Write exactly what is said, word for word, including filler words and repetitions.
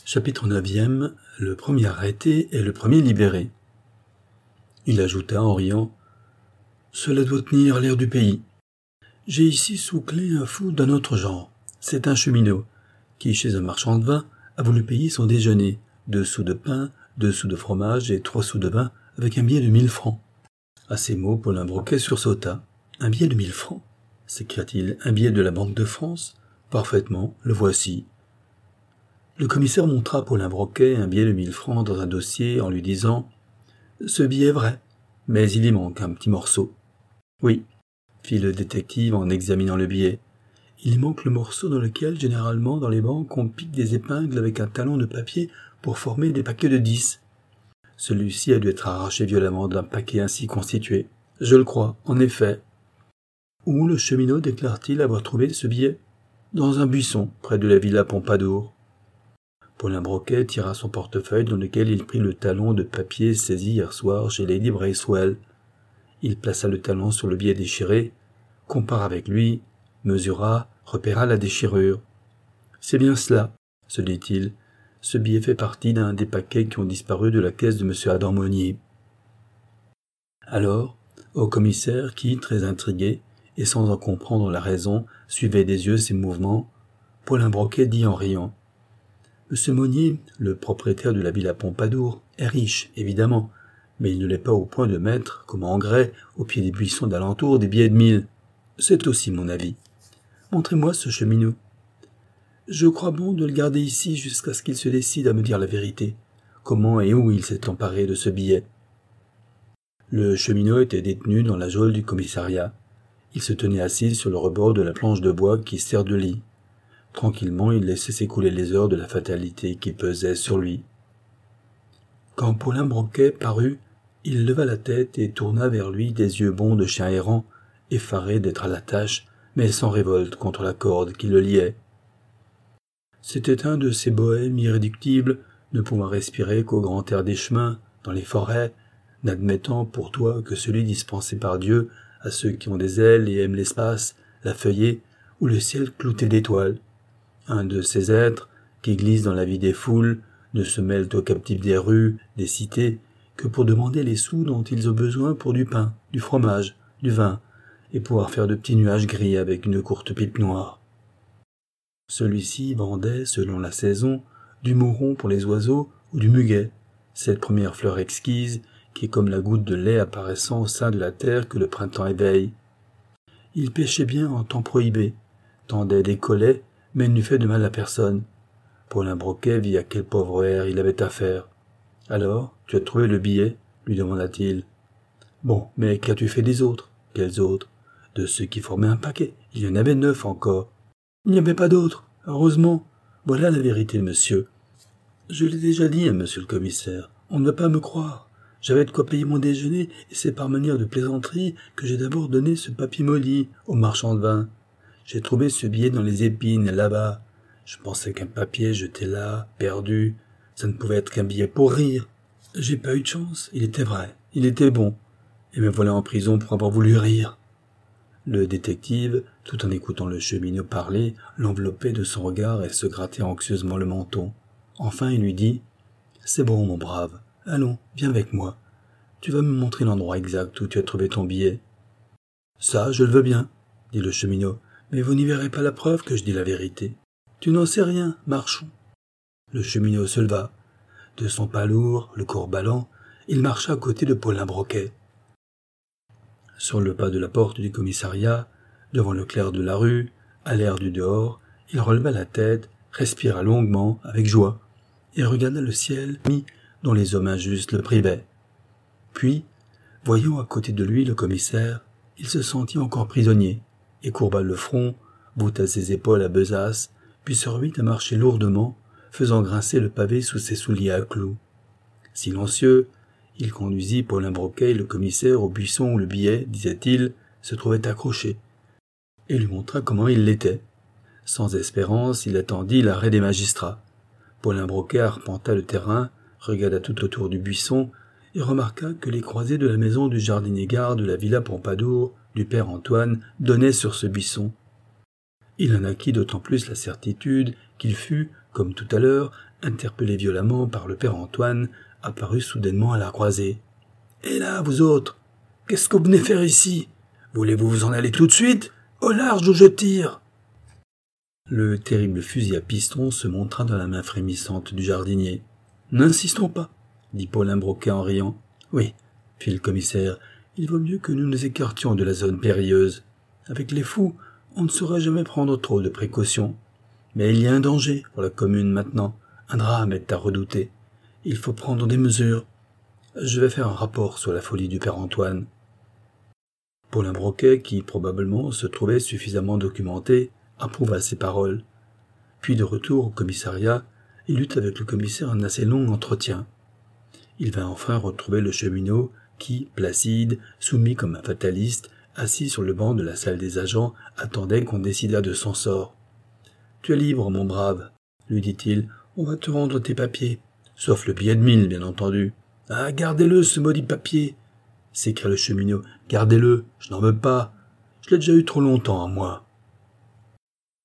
Chapitre neuvième. Le premier arrêté et le premier libéré. Il ajouta en riant « Cela doit tenir l'air du pays. J'ai ici sous clé un fou d'un autre genre. C'est un cheminot, qui, chez un marchand de vin, a voulu payer son déjeuner, deux sous de pain, deux sous de fromage et trois sous de vin, avec un billet de mille francs. » À ces mots, Paulin Broquet sursauta. « Un billet de mille francs » s'écria-t-il. « Un billet de la Banque de France ? Parfaitement, le voici. » Le commissaire montra à Paulin Broquet un billet de mille francs dans un dossier en lui disant « Ce billet est vrai, mais il y manque un petit morceau. »« Oui, » fit le détective en examinant le billet. « Il y manque le morceau dans lequel, généralement, dans les banques, on pique des épingles avec un talon de papier pour former des paquets de dix. Celui-ci a dû être arraché violemment d'un paquet ainsi constitué. Je le crois, en effet. » « Où le cheminot déclare-t-il avoir trouvé ce billet ? » ?»« Dans un buisson, près de la villa Pompadour. » Paulin Broquet tira son portefeuille dans lequel il prit le talon de papier saisi hier soir chez Lady Bracewell. Il plaça le talon sur le billet déchiré, compara avec lui, mesura, repéra la déchirure. « C'est bien cela, » se dit-il. « Ce billet fait partie d'un des paquets qui ont disparu de la caisse de M. Adam Monnier. » Alors, au commissaire qui, très intrigué, et sans en comprendre la raison, suivait des yeux ses mouvements, Paulin Broquet dit en riant « Monsieur Monnier, le propriétaire de la villa Pompadour, est riche, évidemment, mais il ne l'est pas au point de mettre, comme engrais, au pied des buissons d'alentour, des billets de mille. C'est aussi mon avis. Montrez-moi ce cheminot. Je crois bon de le garder ici jusqu'à ce qu'il se décide à me dire la vérité. Comment et où il s'est emparé de ce billet. » Le cheminot était détenu dans la geôle du commissariat. Il se tenait assis sur le rebord de la planche de bois qui sert de lit. Tranquillement, il laissait s'écouler les heures de la fatalité qui pesait sur lui. Quand Paulin Broquet parut, il leva la tête et tourna vers lui des yeux bons de chien errant, effaré d'être à la tâche, mais sans révolte contre la corde qui le liait. C'était un de ces bohèmes irréductibles, ne pouvant respirer qu'au grand air des chemins, dans les forêts, n'admettant pour toi que celui dispensé par Dieu à ceux qui ont des ailes et aiment l'espace, la feuillée ou le ciel clouté d'étoiles. Un de ces êtres qui glissent dans la vie des foules, ne se mêlent aux captifs des rues, des cités, que pour demander les sous dont ils ont besoin pour du pain, du fromage, du vin, et pouvoir faire de petits nuages gris avec une courte pipe noire. Celui-ci vendait, selon la saison, du mouron pour les oiseaux ou du muguet, cette première fleur exquise qui est comme la goutte de lait apparaissant au sein de la terre que le printemps éveille. Il pêchait bien en temps prohibé, tendait des collets, mais n'eût fait de mal à personne. Paulin Broquet vit à quel pauvre air il avait affaire. « Alors, tu as trouvé le billet ?» lui demanda-t-il. « Bon, mais qu'as-tu fait des autres ?»« Quels autres ?»« De ceux qui formaient un paquet. Il y en avait neuf encore. »« Il n'y avait pas d'autres, heureusement. Voilà la vérité, monsieur. Je l'ai déjà dit à monsieur le commissaire. On ne va pas me croire. J'avais de quoi payer mon déjeuner, et c'est par manière de plaisanterie que j'ai d'abord donné ce papier molli au marchand de vin. J'ai trouvé ce billet dans les épines, là-bas. Je pensais qu'un papier jeté là, perdu, ça ne pouvait être qu'un billet pour rire. J'ai pas eu de chance, il était vrai, il était bon, et me voilà en prison pour avoir voulu rire. » Le détective, tout en écoutant le cheminot parler, l'enveloppait de son regard et se grattait anxieusement le menton. Enfin, il lui dit « C'est bon, mon brave. Allons, viens avec moi. Tu vas me montrer l'endroit exact où tu as trouvé ton billet. »« Ça, je le veux bien, » dit le cheminot, « mais vous n'y verrez pas la preuve que je dis la vérité. Tu n'en sais rien, marchons. » Le cheminot se leva. De son pas lourd, le corps ballant, il marcha à côté de Paulin Broquet. Sur le pas de la porte du commissariat, devant le clair de la rue, à l'air du dehors, il releva la tête, respira longuement, avec joie, et regarda le ciel mis dont les hommes injustes le privaient. Puis, voyant à côté de lui le commissaire, il se sentit encore prisonnier, et courba le front, voûta ses épaules à besace, puis se remit à marcher lourdement, faisant grincer le pavé sous ses souliers à clous. Silencieux, il conduisit Paulin Broquet et le commissaire au buisson où le billet, disait-il, se trouvait accroché, et lui montra comment il l'était. Sans espérance, il attendit l'arrêt des magistrats. Paulin Broquet arpenta le terrain, regarda tout autour du buisson et remarqua que les croisées de la maison du jardinier-garde de la villa Pompadour, du père Antoine, donnaient sur ce buisson. Il en acquit d'autant plus la certitude qu'il fut, comme tout à l'heure, interpellé violemment par le père Antoine, apparut soudainement à la croisée. « Et là, vous autres, qu'est-ce que vous venez faire ici? Voulez-vous vous en aller tout de suite? Au large où je tire !» Le terrible fusil à piston se montra dans la main frémissante du jardinier. « N'insistons pas, » dit Paulin Broquet en riant. « Oui, » fit le commissaire, « il vaut mieux que nous nous écartions de la zone périlleuse. Avec les fous, on ne saurait jamais prendre trop de précautions. Mais il y a un danger pour la commune maintenant, un drame est à redouter. Il faut prendre des mesures. Je vais faire un rapport sur la folie du père Antoine. » Paulin Broquet, qui probablement se trouvait suffisamment documenté, approuva ces paroles. Puis de retour au commissariat, il eut avec le commissaire un assez long entretien. Il vint enfin retrouver le cheminot qui, placide, soumis comme un fataliste, assis sur le banc de la salle des agents, attendait qu'on décidât de son sort. « Tu es libre, mon brave, » lui dit-il, « on va te rendre tes papiers, sauf le billet de mille, bien entendu. »« Ah, gardez-le, ce maudit papier !» s'écria le cheminot. « Gardez-le, je n'en veux pas. Je l'ai déjà eu trop longtemps à moi. »